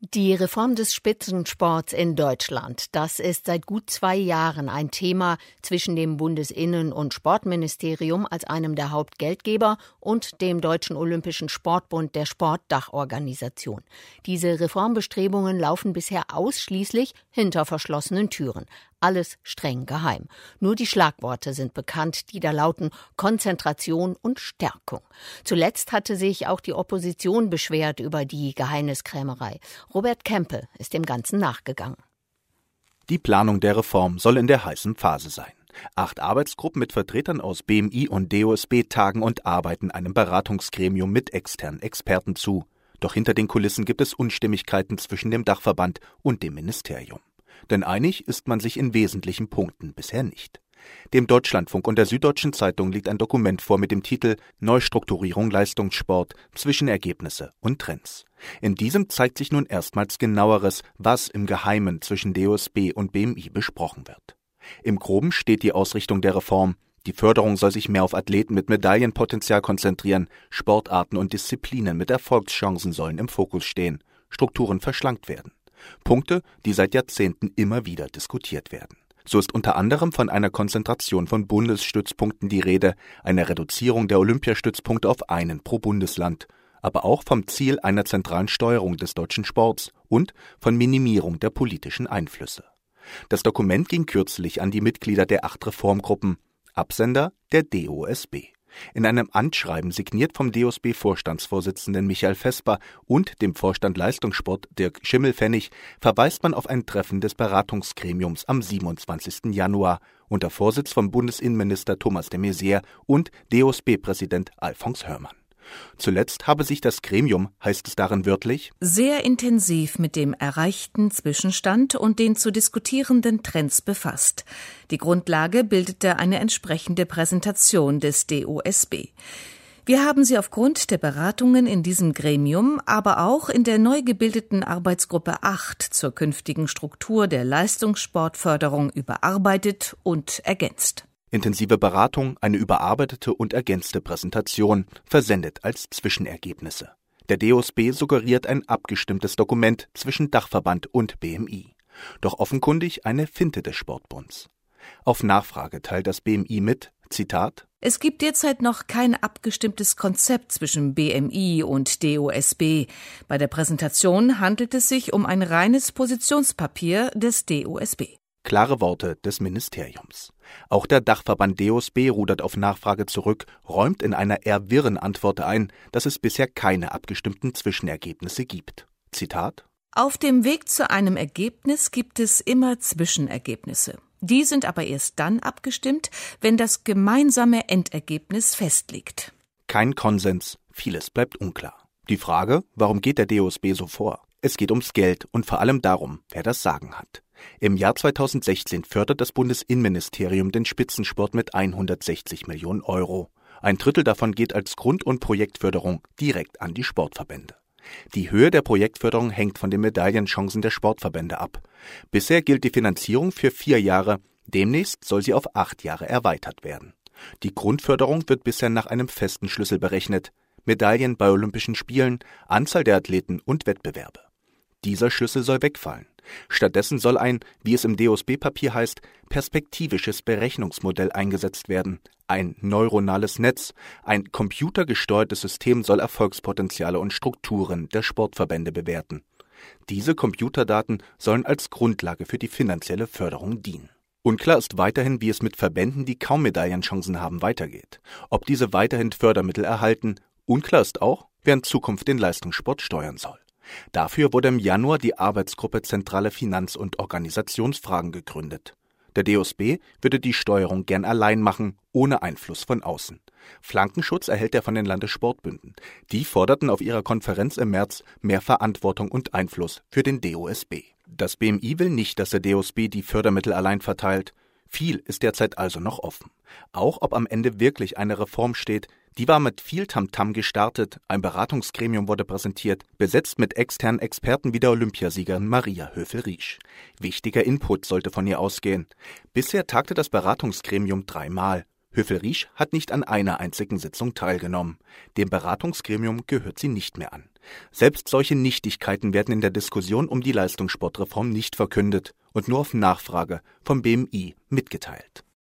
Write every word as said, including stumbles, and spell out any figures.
Die Reform des Spitzensports in Deutschland, das ist seit gut zwei Jahren ein Thema zwischen dem Bundesinnen- und Sportministerium als einem der Hauptgeldgeber und dem Deutschen Olympischen Sportbund, der Sportdachorganisation. Diese Reformbestrebungen laufen bisher ausschließlich hinter verschlossenen Türen. Alles streng geheim. Nur die Schlagworte sind bekannt, die da lauten Konzentration und Stärkung. Zuletzt hatte sich auch die Opposition beschwert über die Geheimniskrämerei. Robert Kempe ist dem Ganzen nachgegangen. Die Planung der Reform soll in der heißen Phase sein. Acht Arbeitsgruppen mit Vertretern aus B M I und D O S B tagen und arbeiten einem Beratungsgremium mit externen Experten zu. Doch hinter den Kulissen gibt es Unstimmigkeiten zwischen dem Dachverband und dem Ministerium. Denn einig ist man sich in wesentlichen Punkten bisher nicht. Dem Deutschlandfunk und der Süddeutschen Zeitung liegt ein Dokument vor mit dem Titel Neustrukturierung Leistungssport, Zwischenergebnisse und Trends. In diesem zeigt sich nun erstmals genaueres, was im Geheimen zwischen D O S B und B M I besprochen wird. Im Groben steht die Ausrichtung der Reform. Die Förderung soll sich mehr auf Athleten mit Medaillenpotenzial konzentrieren, Sportarten und Disziplinen mit Erfolgschancen sollen im Fokus stehen, Strukturen verschlankt werden. Punkte, die seit Jahrzehnten immer wieder diskutiert werden. So ist unter anderem von einer Konzentration von Bundesstützpunkten die Rede, einer Reduzierung der Olympiastützpunkte auf einen pro Bundesland, aber auch vom Ziel einer zentralen Steuerung des deutschen Sports und von Minimierung der politischen Einflüsse. Das Dokument ging kürzlich an die Mitglieder der acht Reformgruppen, Absender der D O S B. In einem Anschreiben signiert vom D O S B-Vorstandsvorsitzenden Michael Vesper und dem Vorstand Leistungssport Dirk Schimmelpfennig verweist man auf ein Treffen des Beratungsgremiums am siebenundzwanzigsten Januar unter Vorsitz von Bundesinnenminister Thomas de Maizière und D O S B-Präsident Alfons Hörmann. Zuletzt habe sich das Gremium, heißt es darin wörtlich, sehr intensiv mit dem erreichten Zwischenstand und den zu diskutierenden Trends befasst. Die Grundlage bildete eine entsprechende Präsentation des D O S B. Wir haben sie aufgrund der Beratungen in diesem Gremium, aber auch in der neu gebildeten Arbeitsgruppe acht zur künftigen Struktur der Leistungssportförderung überarbeitet und ergänzt. Intensive Beratung, eine überarbeitete und ergänzte Präsentation, versendet als Zwischenergebnisse. Der D O S B suggeriert ein abgestimmtes Dokument zwischen Dachverband und B M I. Doch offenkundig eine Finte des Sportbunds. Auf Nachfrage teilt das B M I mit, Zitat, es gibt derzeit noch kein abgestimmtes Konzept zwischen B M I und D O S B. Bei der Präsentation handelt es sich um ein reines Positionspapier des D O S B. Klare Worte des Ministeriums. Auch der Dachverband D O S B rudert auf Nachfrage zurück, räumt in einer eher wirren Antwort ein, dass es bisher keine abgestimmten Zwischenergebnisse gibt. Zitat: Auf dem Weg zu einem Ergebnis gibt es immer Zwischenergebnisse. Die sind aber erst dann abgestimmt, wenn das gemeinsame Endergebnis festliegt. Kein Konsens, vieles bleibt unklar. Die Frage, warum geht der D O S B so vor? Es geht ums Geld und vor allem darum, wer das Sagen hat. Im Jahr zweitausendsechzehn fördert das Bundesinnenministerium den Spitzensport mit hundertsechzig Millionen Euro. Ein Drittel davon geht als Grund- und Projektförderung direkt an die Sportverbände. Die Höhe der Projektförderung hängt von den Medaillenchancen der Sportverbände ab. Bisher gilt die Finanzierung für vier Jahre, demnächst soll sie auf acht Jahre erweitert werden. Die Grundförderung wird bisher nach einem festen Schlüssel berechnet: Medaillen bei Olympischen Spielen, Anzahl der Athleten und Wettbewerbe. Dieser Schlüssel soll wegfallen. Stattdessen soll ein, wie es im D O S B-Papier heißt, perspektivisches Berechnungsmodell eingesetzt werden. Ein neuronales Netz, ein computergesteuertes System soll Erfolgspotenziale und Strukturen der Sportverbände bewerten. Diese Computerdaten sollen als Grundlage für die finanzielle Förderung dienen. Unklar ist weiterhin, wie es mit Verbänden, die kaum Medaillenchancen haben, weitergeht. Ob diese weiterhin Fördermittel erhalten. Unklar ist auch, wer in Zukunft den Leistungssport steuern soll. Dafür wurde im Januar die Arbeitsgruppe Zentrale Finanz- und Organisationsfragen gegründet. Der D O S B würde die Steuerung gern allein machen, ohne Einfluss von außen. Flankenschutz erhält er von den Landessportbünden. Die forderten auf ihrer Konferenz im März mehr Verantwortung und Einfluss für den D O S B. Das B M I will nicht, dass der D O S B die Fördermittel allein verteilt. Viel ist derzeit also noch offen. Auch ob am Ende wirklich eine Reform steht, die war mit viel Tamtam gestartet, ein Beratungsgremium wurde präsentiert, besetzt mit externen Experten wie der Olympiasiegerin Maria Höfel-Riesch. Wichtiger Input sollte von ihr ausgehen. Bisher tagte das Beratungsgremium dreimal. Höfel-Riesch hat nicht an einer einzigen Sitzung teilgenommen. Dem Beratungsgremium gehört sie nicht mehr an. Selbst solche Nichtigkeiten werden in der Diskussion um die Leistungssportreform nicht verkündet und nur auf Nachfrage vom B M I mitgeteilt.